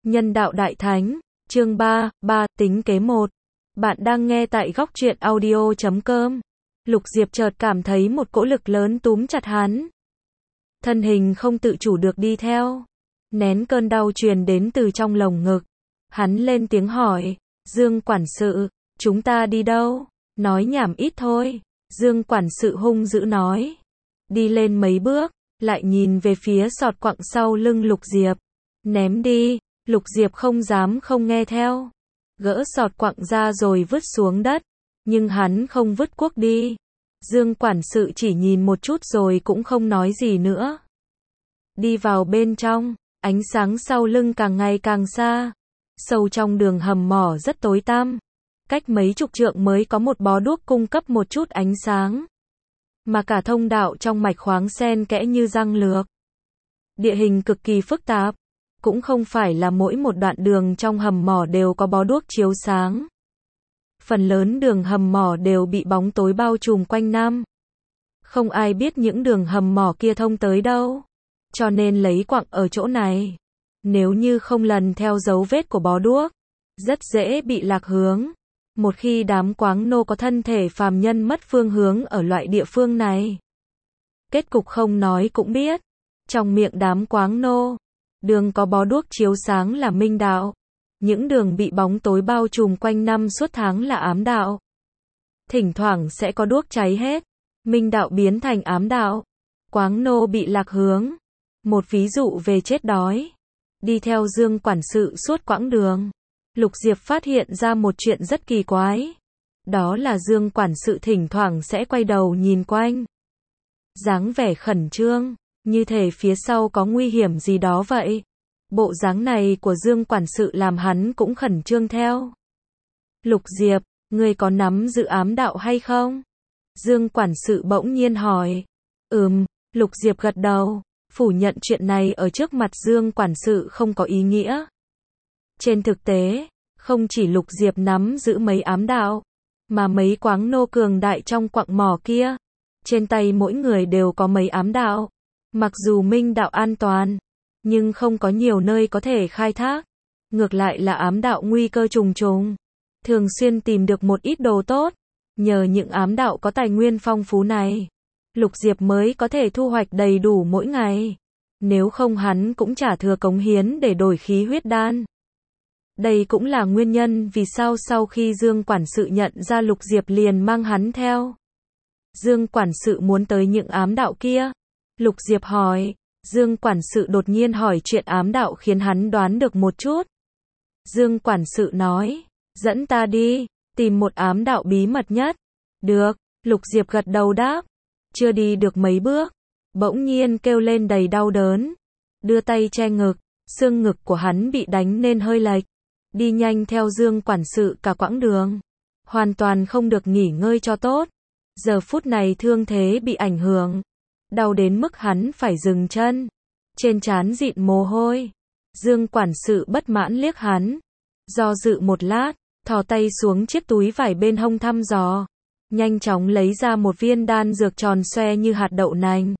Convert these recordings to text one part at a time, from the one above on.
Nhân đạo đại thánh, chương 3, tính kế 1. Bạn đang nghe tại góc truyện audio.com. Lục Diệp chợt cảm thấy một cỗ lực lớn túm chặt hắn. Thân hình không tự chủ được đi theo. Nén cơn đau truyền đến từ trong lồng ngực. Hắn lên tiếng hỏi, Dương quản sự, chúng ta đi đâu? Nói nhảm ít thôi. Dương quản sự hung dữ nói. Đi lên mấy bước, lại nhìn về phía sọt quặng sau lưng Lục Diệp. Ném đi. Lục Diệp không dám không nghe theo. Gỡ sọt quặng ra rồi vứt xuống đất. Nhưng hắn không vứt cuốc đi. Dương quản sự chỉ nhìn một chút rồi cũng không nói gì nữa. Đi vào bên trong, ánh sáng sau lưng càng ngày càng xa. Sâu trong đường hầm mỏ rất tối tăm. Cách mấy chục trượng mới có một bó đuốc cung cấp một chút ánh sáng. Mà cả thông đạo trong mạch khoáng xen kẽ như răng lược. Địa hình cực kỳ phức tạp. Cũng không phải là mỗi một đoạn đường trong hầm mỏ đều có bó đuốc chiếu sáng. Phần lớn đường hầm mỏ đều bị bóng tối bao trùm quanh năm. Không ai biết những đường hầm mỏ kia thông tới đâu. Cho nên lấy quặng ở chỗ này. Nếu như không lần theo dấu vết của bó đuốc, rất dễ bị lạc hướng. Một khi đám quáng nô có thân thể phàm nhân mất phương hướng ở loại địa phương này. Kết cục không nói cũng biết. Trong miệng đám quáng nô, đường có bó đuốc chiếu sáng là minh đạo. Những đường bị bóng tối bao trùm quanh năm suốt tháng là ám đạo. Thỉnh thoảng sẽ có đuốc cháy hết. Minh đạo biến thành ám đạo. Quáng nô bị lạc hướng. Một ví dụ về chết đói. Đi theo Dương quản sự suốt quãng đường. Lục Diệp phát hiện ra một chuyện rất kỳ quái. Đó là Dương quản sự thỉnh thoảng sẽ quay đầu nhìn quanh. Dáng vẻ khẩn trương. Như thể phía sau có nguy hiểm gì đó vậy. Bộ dáng này của Dương quản sự làm hắn cũng khẩn trương theo. Lục Diệp, ngươi có nắm giữ ám đạo hay không? Dương quản sự bỗng nhiên hỏi. Lục Diệp gật đầu, phủ nhận chuyện này ở trước mặt Dương quản sự không có ý nghĩa. Trên thực tế, không chỉ Lục Diệp nắm giữ mấy ám đạo, mà mấy quáng nô cường đại trong quặng mỏ kia. Trên tay mỗi người đều có mấy ám đạo. Mặc dù minh đạo an toàn, nhưng không có nhiều nơi có thể khai thác. Ngược lại là ám đạo nguy cơ trùng trùng. Thường xuyên tìm được một ít đồ tốt. Nhờ những ám đạo có tài nguyên phong phú này, Lục Diệp mới có thể thu hoạch đầy đủ mỗi ngày. Nếu không hắn cũng chả thừa cống hiến để đổi khí huyết đan. Đây cũng là nguyên nhân vì sao sau khi Dương quản sự nhận ra Lục Diệp liền mang hắn theo. Dương quản sự muốn tới những ám đạo kia. Lục Diệp hỏi. Dương quản sự đột nhiên hỏi chuyện ám đạo khiến hắn đoán được một chút. Dương quản sự nói, dẫn ta đi, tìm một ám đạo bí mật nhất. Được, Lục Diệp gật đầu đáp. Chưa đi được mấy bước, bỗng nhiên kêu lên đầy đau đớn. Đưa tay che ngực, xương ngực của hắn bị đánh nên hơi lệch. Đi nhanh theo Dương quản sự cả quãng đường. Hoàn toàn không được nghỉ ngơi cho tốt. Giờ phút này thương thế bị ảnh hưởng. Đau đến mức hắn phải dừng chân. Trên trán dịn mồ hôi. Dương quản sự bất mãn liếc hắn. Do dự một lát, thò tay xuống chiếc túi vải bên hông thăm dò. Nhanh chóng lấy ra một viên đan dược tròn xoe như hạt đậu nành.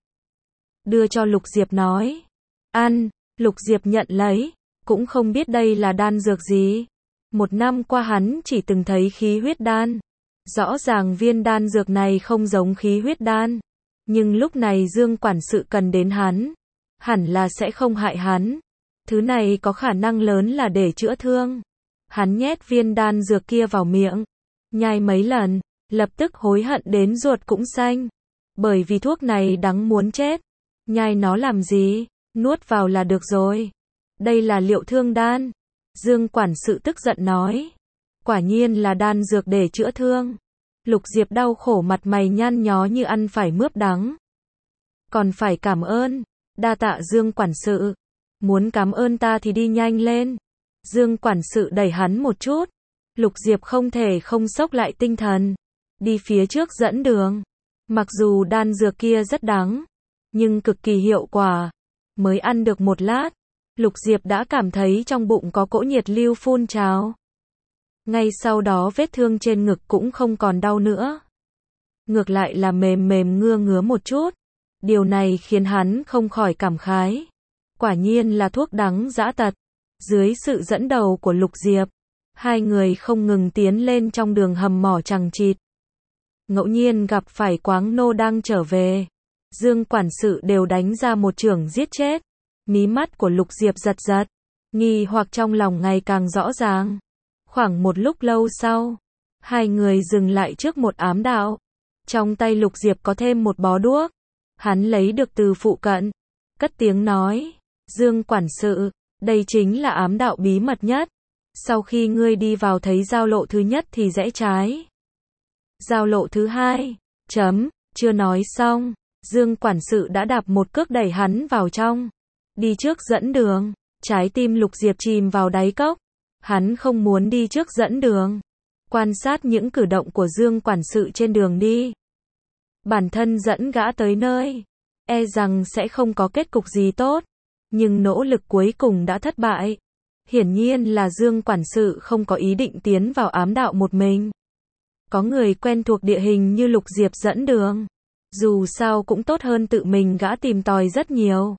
Đưa cho Lục Diệp nói. Ăn, Lục Diệp nhận lấy. Cũng không biết đây là đan dược gì. Một năm qua hắn chỉ từng thấy khí huyết đan. Rõ ràng viên đan dược này không giống khí huyết đan. Nhưng lúc này Dương quản sự cần đến hắn. Hẳn là sẽ không hại hắn. Thứ này có khả năng lớn là để chữa thương. Hắn nhét viên đan dược kia vào miệng. Nhai mấy lần, lập tức hối hận đến ruột cũng xanh. Bởi vì thuốc này đắng muốn chết. Nhai nó làm gì, nuốt vào là được rồi. Đây là liệu thương đan. Dương quản sự tức giận nói. Quả nhiên là đan dược để chữa thương. Lục Diệp đau khổ mặt mày nhăn nhó như ăn phải mướp đắng. Còn phải cảm ơn. Đa tạ Dương quản sự. Muốn cảm ơn ta thì đi nhanh lên. Dương quản sự đẩy hắn một chút. Lục Diệp không thể không sốc lại tinh thần. Đi phía trước dẫn đường. Mặc dù đan dược kia rất đắng, nhưng cực kỳ hiệu quả. Mới ăn được một lát, Lục Diệp đã cảm thấy trong bụng có cỗ nhiệt lưu phun trào. Ngay sau đó vết thương trên ngực cũng không còn đau nữa. Ngược lại là mềm mềm ngứa ngứa một chút. Điều này khiến hắn không khỏi cảm khái. Quả nhiên là thuốc đắng dã tật. Dưới sự dẫn đầu của Lục Diệp, hai người không ngừng tiến lên trong đường hầm mỏ chằng chịt. Ngẫu nhiên gặp phải Quáng Nô đang trở về, Dương quản sự đều đánh ra một chưởng giết chết. Mí mắt của Lục Diệp giật giật, nghi hoặc trong lòng ngày càng rõ ràng. Khoảng một lúc lâu sau, hai người dừng lại trước một ám đạo. Trong tay Lục Diệp có thêm một bó đuốc, hắn lấy được từ phụ cận, cất tiếng nói, Dương quản sự, đây chính là ám đạo bí mật nhất. Sau khi ngươi đi vào thấy giao lộ thứ nhất thì rẽ trái. Giao lộ thứ hai, chưa nói xong, Dương quản sự đã đạp một cước đẩy hắn vào trong. Đi trước dẫn đường, trái tim Lục Diệp chìm vào đáy cốc. Hắn không muốn đi trước dẫn đường. Quan sát những cử động của Dương quản sự trên đường đi. Bản thân dẫn gã tới nơi, e rằng sẽ không có kết cục gì tốt. Nhưng nỗ lực cuối cùng đã thất bại. Hiển nhiên là Dương quản sự không có ý định tiến vào ám đạo một mình. Có người quen thuộc địa hình như Lục Diệp dẫn đường. Dù sao cũng tốt hơn tự mình gã tìm tòi rất nhiều.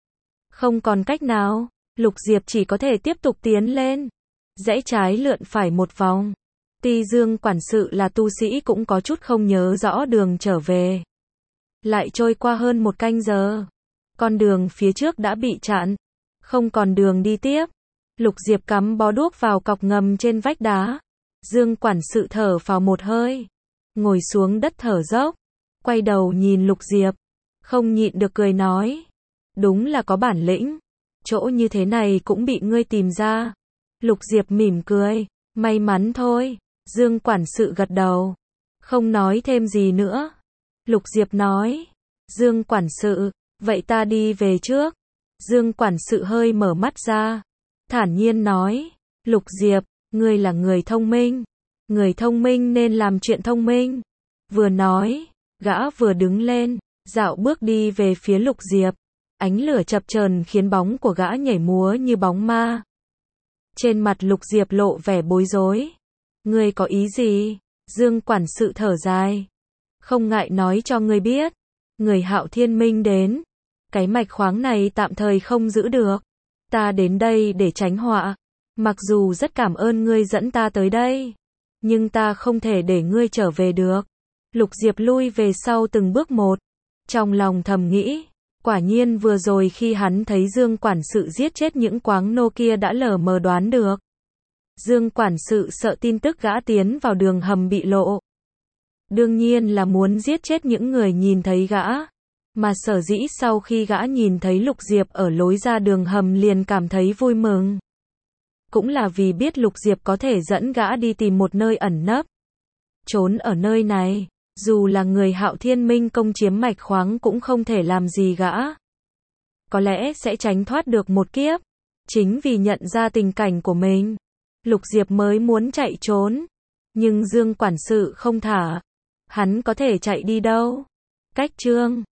Không còn cách nào, Lục Diệp chỉ có thể tiếp tục tiến lên. Rẽ trái lượn phải một vòng. Tuy Dương quản sự là tu sĩ cũng có chút không nhớ rõ đường trở về. Lại trôi qua hơn một canh giờ. Con đường phía trước đã bị chặn. Không còn đường đi tiếp. Lục Diệp cắm bó đuốc vào cọc ngầm trên vách đá. Dương quản sự thở phào một hơi. Ngồi xuống đất thở dốc. Quay đầu nhìn Lục Diệp. Không nhịn được cười nói. Đúng là có bản lĩnh. Chỗ như thế này cũng bị ngươi tìm ra. Lục Diệp mỉm cười. May mắn thôi. Dương quản sự gật đầu. Không nói thêm gì nữa. Lục Diệp nói. Dương quản sự, vậy ta đi về trước. Dương quản sự hơi mở mắt ra. Thản nhiên nói. Lục Diệp, ngươi là người thông minh. Người thông minh nên làm chuyện thông minh. Vừa nói, gã vừa đứng lên, dạo bước đi về phía Lục Diệp. Ánh lửa chập chờn khiến bóng của gã nhảy múa như bóng ma. Trên mặt Lục Diệp lộ vẻ bối rối. Ngươi có ý gì? Dương quản sự thở dài. Không ngại nói cho ngươi biết. Người Hạo Thiên Minh đến. Cái mạch khoáng này tạm thời không giữ được. Ta đến đây để tránh họa. Mặc dù rất cảm ơn ngươi dẫn ta tới đây. Nhưng ta không thể để ngươi trở về được. Lục Diệp lui về sau từng bước một. Trong lòng thầm nghĩ. Quả nhiên vừa rồi khi hắn thấy Dương quản sự giết chết những Quáng Nô kia đã lờ mờ đoán được. Dương quản sự sợ tin tức gã tiến vào đường hầm bị lộ. Đương nhiên là muốn giết chết những người nhìn thấy gã. Mà sở dĩ sau khi gã nhìn thấy Lục Diệp ở lối ra đường hầm liền cảm thấy vui mừng. Cũng là vì biết Lục Diệp có thể dẫn gã đi tìm một nơi ẩn nấp. Trốn ở nơi này, dù là người Hạo Thiên Minh công chiếm mạch khoáng cũng không thể làm gì gã. Có lẽ sẽ tránh thoát được một kiếp. Chính vì nhận ra tình cảnh của mình, Lục Diệp mới muốn chạy trốn. Nhưng Dương quản sự không thả. Hắn có thể chạy đi đâu? Cách chương